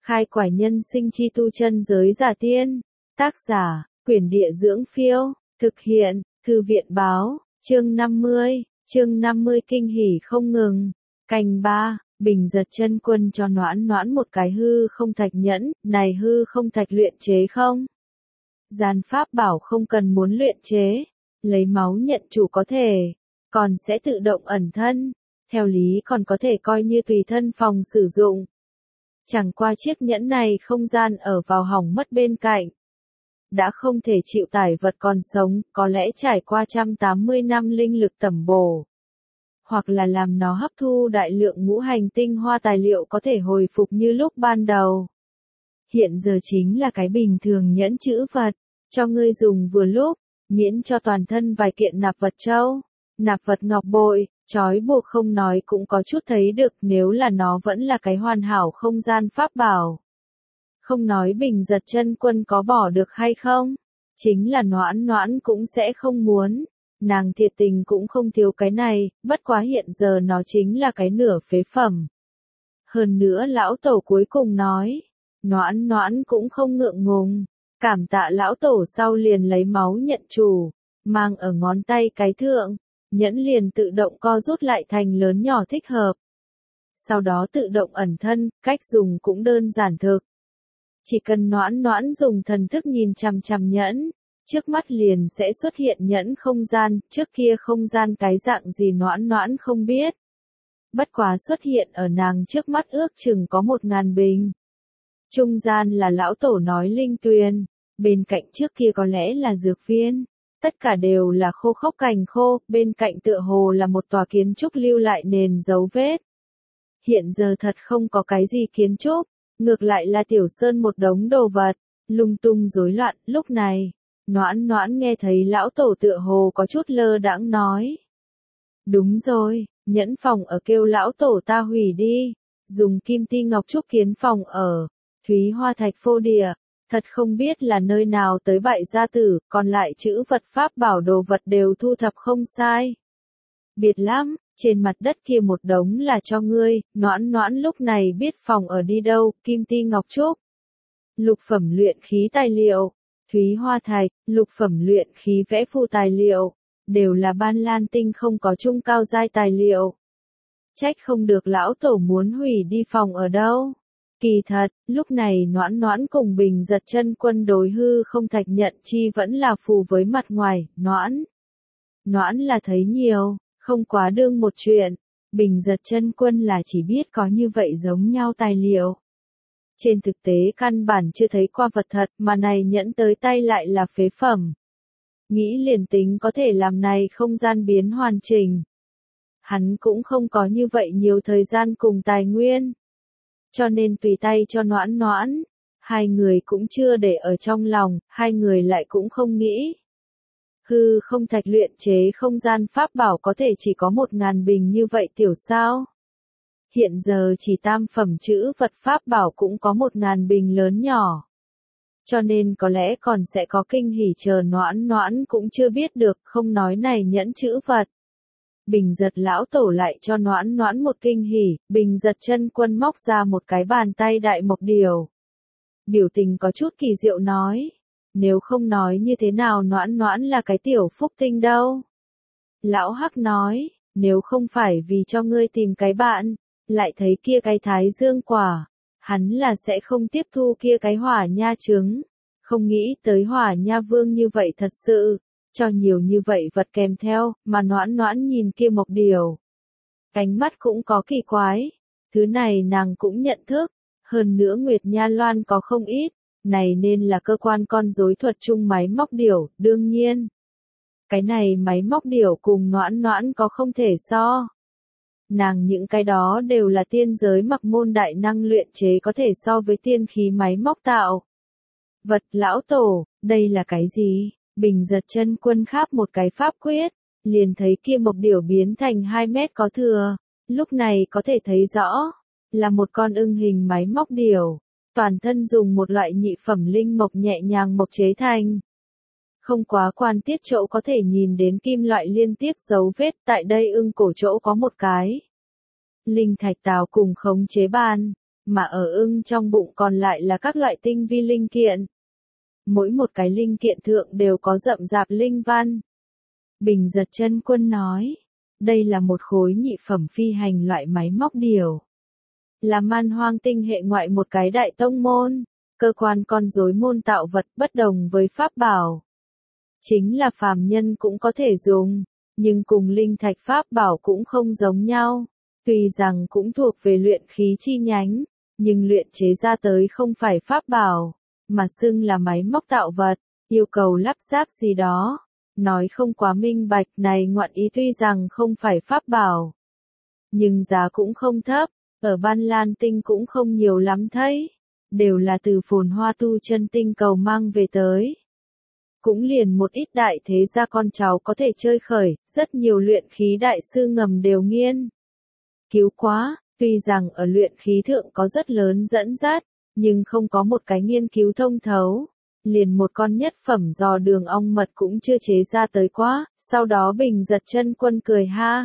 Khai quải nhân sinh chi tu chân giới giả tiên. Tác giả, Quyển Địa Dưỡng Phiêu. Thực hiện, Thư viện Báo. Chương 50. Chương 50 kinh hỉ không ngừng. Canh 3. Bình Giật Chân Quân cho Noãn Noãn một cái hư không thạch nhẫn. Này hư không thạch luyện chế không? Gian pháp bảo không cần muốn luyện chế. Lấy máu nhận chủ có thể. Còn sẽ tự động ẩn thân. Theo lý còn có thể coi như tùy thân phòng sử dụng. Chẳng qua chiếc nhẫn này không gian ở vào hỏng mất bên cạnh. Đã không thể chịu tải vật còn sống, có lẽ trải qua 180 năm linh lực tẩm bổ. Hoặc là làm nó hấp thu đại lượng ngũ hành tinh hoa tài liệu có thể hồi phục như lúc ban đầu. Hiện giờ chính là cái bình thường nhẫn chữ vật, cho ngươi dùng vừa lúc, miễn cho toàn thân vài kiện nạp vật châu, nạp vật ngọc bội. Chói buộc không nói cũng có chút thấy được nếu là nó vẫn là cái hoàn hảo không gian pháp bảo. Không nói Bình Giật Chân Quân có bỏ được hay không, chính là Noãn Noãn cũng sẽ không muốn. Nàng thiệt tình cũng không thiếu cái này, bất quá hiện giờ nó chính là cái nửa phế phẩm. Hơn nữa lão tổ cuối cùng nói, Noãn Noãn cũng không ngượng ngùng, cảm tạ lão tổ sau liền lấy máu nhận chủ, mang ở ngón tay cái thượng. Nhẫn liền tự động co rút lại thành lớn nhỏ thích hợp. Sau đó tự động ẩn thân, cách dùng cũng đơn giản thực. Chỉ cần Noãn Noãn dùng thần thức nhìn chằm chằm nhẫn, trước mắt liền sẽ xuất hiện nhẫn không gian, trước kia không gian cái dạng gì Noãn Noãn không biết. Bất quá xuất hiện ở nàng trước mắt ước chừng có 1000 bình. Trung gian là lão tổ nói linh tuyền, bên cạnh trước kia có lẽ là dược viên. Tất cả đều là khô khốc cành khô, bên cạnh tựa hồ là một tòa kiến trúc lưu lại nền dấu vết. Hiện giờ thật không có cái gì kiến trúc, ngược lại là tiểu sơn một đống đồ vật, lung tung rối loạn. Lúc này, Noãn Noãn nghe thấy lão tổ tựa hồ có chút lơ đãng nói. Đúng rồi, nhẫn phòng ở kêu lão tổ ta hủy đi, dùng kim ti ngọc trúc kiến phòng ở, thúy hoa thạch phô địa. Thật không biết là nơi nào tới bại gia tử, còn lại chữ vật pháp bảo đồ vật đều thu thập không sai. Biệt lắm, trên mặt đất kia một đống là cho ngươi. Noãn Noãn lúc này biết phòng ở đi đâu, kim ti ngọc trúc. Lục phẩm luyện khí tài liệu, thúy hoa thạch, lục phẩm luyện khí vẽ phù tài liệu, đều là ban lan tinh không có trung cao giai tài liệu. Trách không được lão tổ muốn hủy đi phòng ở đâu. Kỳ thật, lúc này Noãn Noãn cùng Bình Giật Chân Quân đối hư không thạch nhận chi vẫn là phù với mặt ngoài. Noãn là thấy nhiều, không quá đương một chuyện. Bình Giật Chân Quân là chỉ biết có như vậy giống nhau tài liệu. Trên thực tế căn bản chưa thấy qua vật thật mà này nhẫn tới tay lại là phế phẩm. Nghĩ liền tính có thể làm này không gian biến hoàn chỉnh. Hắn cũng không có như vậy nhiều thời gian cùng tài nguyên. Cho nên tùy tay cho Noãn Noãn, hai người cũng chưa để ở trong lòng, hai người lại cũng không nghĩ. Hư không thạch luyện chế không gian pháp bảo có thể chỉ có 1000 bình như vậy tiểu sao? Hiện giờ chỉ tam phẩm chữ vật pháp bảo cũng có 1000 bình lớn nhỏ. Cho nên có lẽ còn sẽ có kinh hỉ chờ Noãn Noãn cũng chưa biết được, không nói này nhẫn chữ vật. Bình Giật lão tổ lại cho Noãn Noãn một kinh hỉ, Bình Giật Chân Quân móc ra một cái bàn tay đại mộc điểu. Biểu tình có chút kỳ diệu nói, nếu không nói như thế nào Noãn Noãn là cái tiểu phúc tinh đâu. Lão Hắc nói, nếu không phải vì cho ngươi tìm cái bạn, lại thấy kia cái thái dương quả, hắn là sẽ không tiếp thu kia cái hỏa nha trứng. Không nghĩ tới hỏa nha vương như vậy thật sự. Cho nhiều như vậy vật kèm theo, mà Noãn Noãn nhìn kia mộc điểu. Ánh mắt cũng có kỳ quái. Thứ này nàng cũng nhận thức. Hơn nữa Nguyệt Nha Loan có không ít. Này nên là cơ quan con rối thuật chung máy móc điểu, đương nhiên. Cái này máy móc điểu cùng Noãn Noãn có không thể so. Nàng những cái đó đều là tiên giới mặc môn đại năng luyện chế có thể so với tiên khí máy móc tạo. Vật lão tổ, đây là cái gì? Bình Giật Chân Quân kháp một cái pháp quyết, liền thấy kia mộc điểu biến thành 2 mét có thừa, lúc này có thể thấy rõ, là một con ưng hình máy móc điểu, toàn thân dùng một loại nhị phẩm linh mộc nhẹ nhàng mộc chế thành. Không quá quan tiết chỗ có thể nhìn đến kim loại liên tiếp dấu vết, tại đây ưng cổ chỗ có một cái linh thạch tào cùng khống chế bàn, mà ở ưng trong bụng còn lại là các loại tinh vi linh kiện. Mỗi một cái linh kiện thượng đều có rậm rạp linh văn. Bình Giật Chân Quân nói, đây là một khối nhị phẩm phi hành loại máy móc điều. Là Man Hoang tinh hệ ngoại một cái đại tông môn, cơ quan con rối môn tạo vật bất đồng với pháp bảo. Chính là phàm nhân cũng có thể dùng, nhưng cùng linh thạch pháp bảo cũng không giống nhau. Tuy rằng cũng thuộc về luyện khí chi nhánh, nhưng luyện chế ra tới không phải pháp bảo, mà xưng là máy móc tạo vật, yêu cầu lắp ráp gì đó. Nói không quá minh bạch, này ngoạn ý tuy rằng không phải pháp bảo, nhưng giá cũng không thấp, ở Ban Lan Tinh cũng không nhiều lắm thấy, đều là từ Phồn Hoa Tu Chân tinh cầu mang về tới. Cũng liền một ít đại thế gia con cháu có thể chơi khởi, rất nhiều luyện khí đại sư ngầm đều nghiên cứu quá, tuy rằng ở luyện khí thượng có rất lớn dẫn dắt, nhưng không có một cái nghiên cứu thông thấu. Liền một con nhất phẩm giò đường ong mật cũng chưa chế ra tới quá, sau đó Bình Giật Chân Quân cười ha.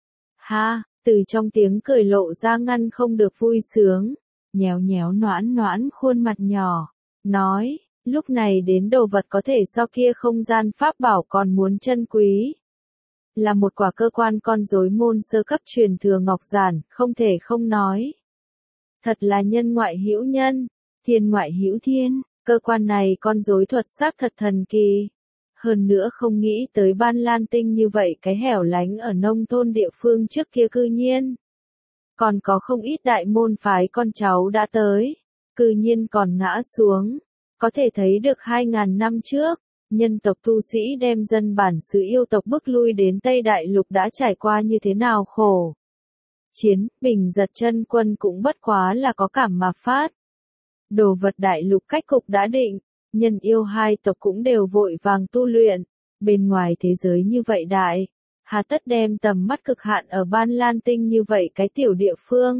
Ha, từ trong tiếng cười lộ ra ngăn không được vui sướng, nhéo nhéo noãn noãn khuôn mặt nhỏ, nói, lúc này đến đồ vật có thể so kia không gian pháp bảo còn muốn chân quý. Là một quả cơ quan con rối môn sơ cấp truyền thừa ngọc giản, không thể không nói. Thật là nhân ngoại hữu nhân, thiên ngoại hữu thiên. Cơ quan này con rối thuật xác thật thần kỳ. Hơn nữa không nghĩ tới Ban Lan Tinh như vậy cái hẻo lánh ở nông thôn địa phương trước kia cư nhiên. Còn có không ít đại môn phái con cháu đã tới, cư nhiên còn ngã xuống. Có thể thấy được 2.000 năm trước, nhân tộc tu sĩ đem dân bản xứ yêu tộc bức lui đến Tây Đại Lục đã trải qua như thế nào khổ. Chiến, Bình Giật Chân Quân cũng bất quá là có cảm mà phát. Đồ vật đại lục cách cục đã định, nhân yêu hai tộc cũng đều vội vàng tu luyện, bên ngoài thế giới như vậy đại, hà tất đem tầm mắt cực hạn ở Ban Lan Tinh như vậy cái tiểu địa phương.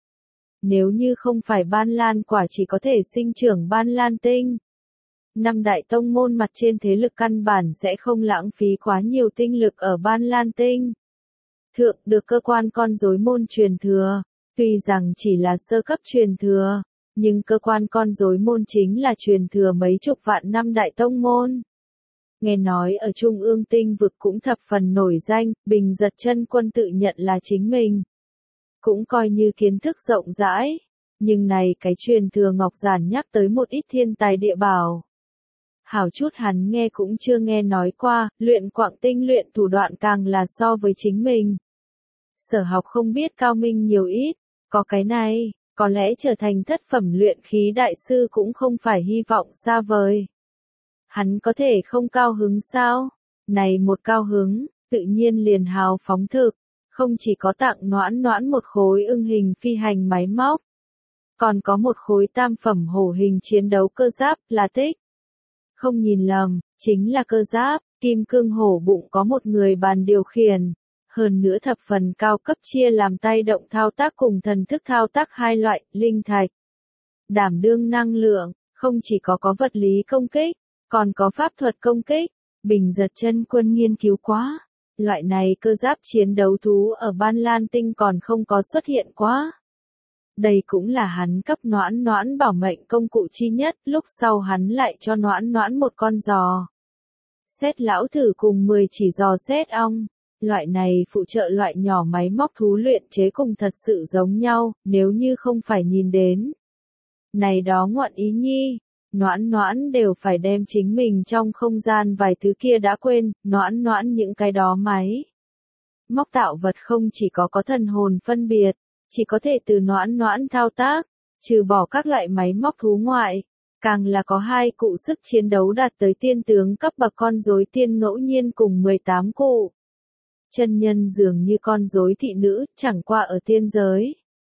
Nếu như không phải Ban Lan quả chỉ có thể sinh trưởng Ban Lan Tinh. Năm đại tông môn mặt trên thế lực căn bản sẽ không lãng phí quá nhiều tinh lực ở Ban Lan Tinh. Thượng được cơ quan con rối môn truyền thừa, tuy rằng chỉ là sơ cấp truyền thừa. Nhưng cơ quan con rối môn chính là truyền thừa mấy chục vạn năm đại tông môn. Nghe nói ở Trung ương tinh vực cũng thập phần nổi danh, Bình Giật Chân Quân tự nhận là chính mình. Cũng coi như kiến thức rộng rãi. Nhưng này cái truyền thừa ngọc giản nhắc tới một ít thiên tài địa bảo. Hảo chút hắn nghe cũng chưa nghe nói qua, luyện quạng tinh luyện thủ đoạn càng là so với chính mình. Sở học không biết cao minh nhiều ít, có cái này. Có lẽ trở thành thất phẩm luyện khí đại sư cũng không phải hy vọng xa vời. Hắn có thể không cao hứng sao? Này một cao hứng, tự nhiên liền hào phóng thực, không chỉ có tặng noãn noãn một khối ưng hình phi hành máy móc, còn có một khối tam phẩm hổ hình chiến đấu cơ giáp là tích. Không nhìn lầm, chính là cơ giáp, kim cương hổ bụng có một người bàn điều khiển. Hơn nữa thập phần cao cấp chia làm tay động thao tác cùng thần thức thao tác hai loại, linh thạch. Đảm đương năng lượng, không chỉ có vật lý công kích, còn có pháp thuật công kích. Bình Giật Chân Quân nghiên cứu quá. Loại này cơ giáp chiến đấu thú ở Ban Lan Tinh còn không có xuất hiện quá. Đây cũng là hắn cấp noãn noãn bảo mệnh công cụ chi nhất, lúc sau hắn lại cho noãn noãn một con giò. Xét lão thử cùng 10 chỉ giò xét ong. Loại này phụ trợ loại nhỏ máy móc thú luyện chế cùng thật sự giống nhau, nếu như không phải nhìn đến. Này đó ngoạn ý nhi, noãn noãn đều phải đem chính mình trong không gian vài thứ kia đã quên, noãn noãn những cái đó máy. Móc tạo vật không chỉ có thần hồn phân biệt, chỉ có thể từ noãn noãn thao tác, trừ bỏ các loại máy móc thú ngoại. Càng là có hai cụ sức chiến đấu đạt tới tiên tướng cấp bậc con rối tiên ngẫu nhiên cùng 18 cụ. Chân nhân dường như con rối thị nữ, chẳng qua ở tiên giới.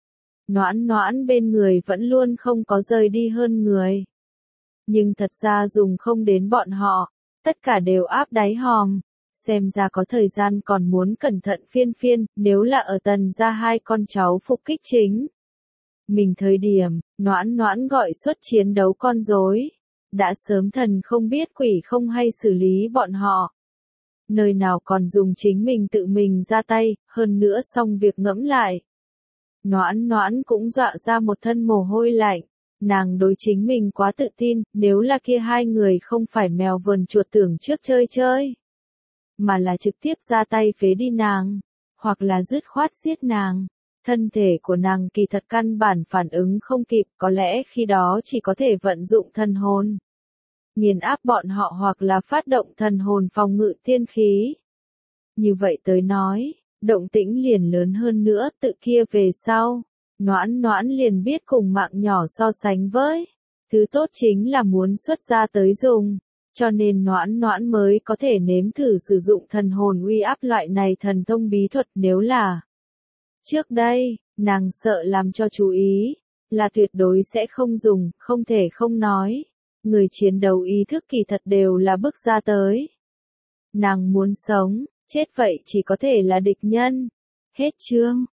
Noãn noãn bên người vẫn luôn không có rời đi hơn người. Nhưng thật ra dùng không đến bọn họ, tất cả đều áp đáy hòm. Xem ra có thời gian còn muốn cẩn thận phiên phiên, nếu là ở Tần gia hai con cháu phục kích chính. Mình thời điểm, noãn noãn gọi xuất chiến đấu con rối. Đã sớm thần không biết quỷ không hay xử lý bọn họ. Nơi nào còn dùng chính mình tự mình ra tay, hơn nữa xong việc ngẫm lại. Noãn noãn cũng dọa ra một thân mồ hôi lạnh. Nàng đối chính mình quá tự tin, nếu là kia hai người không phải mèo vờn chuột tưởng trước chơi chơi, mà là trực tiếp ra tay phế đi nàng, hoặc là dứt khoát giết nàng. Thân thể của nàng kỳ thật căn bản phản ứng không kịp, có lẽ khi đó chỉ có thể vận dụng thần hồn, nghiền áp bọn họ hoặc là phát động thần hồn phòng ngự tiên khí. Như vậy tới nói, động tĩnh liền lớn hơn nữa, tự kia về sau, noãn noãn liền biết cùng mạng nhỏ so sánh với. Thứ tốt chính là muốn xuất ra tới dùng, cho nên noãn noãn mới có thể nếm thử sử dụng thần hồn uy áp loại này thần thông bí thuật. Nếu là trước đây, nàng sợ làm cho chú ý, là tuyệt đối sẽ không dùng, không thể không nói. Người chiến đấu ý thức kỳ thật đều là bức ra tới. Nàng muốn sống, chết vậy chỉ có thể là địch nhân. Hết chương.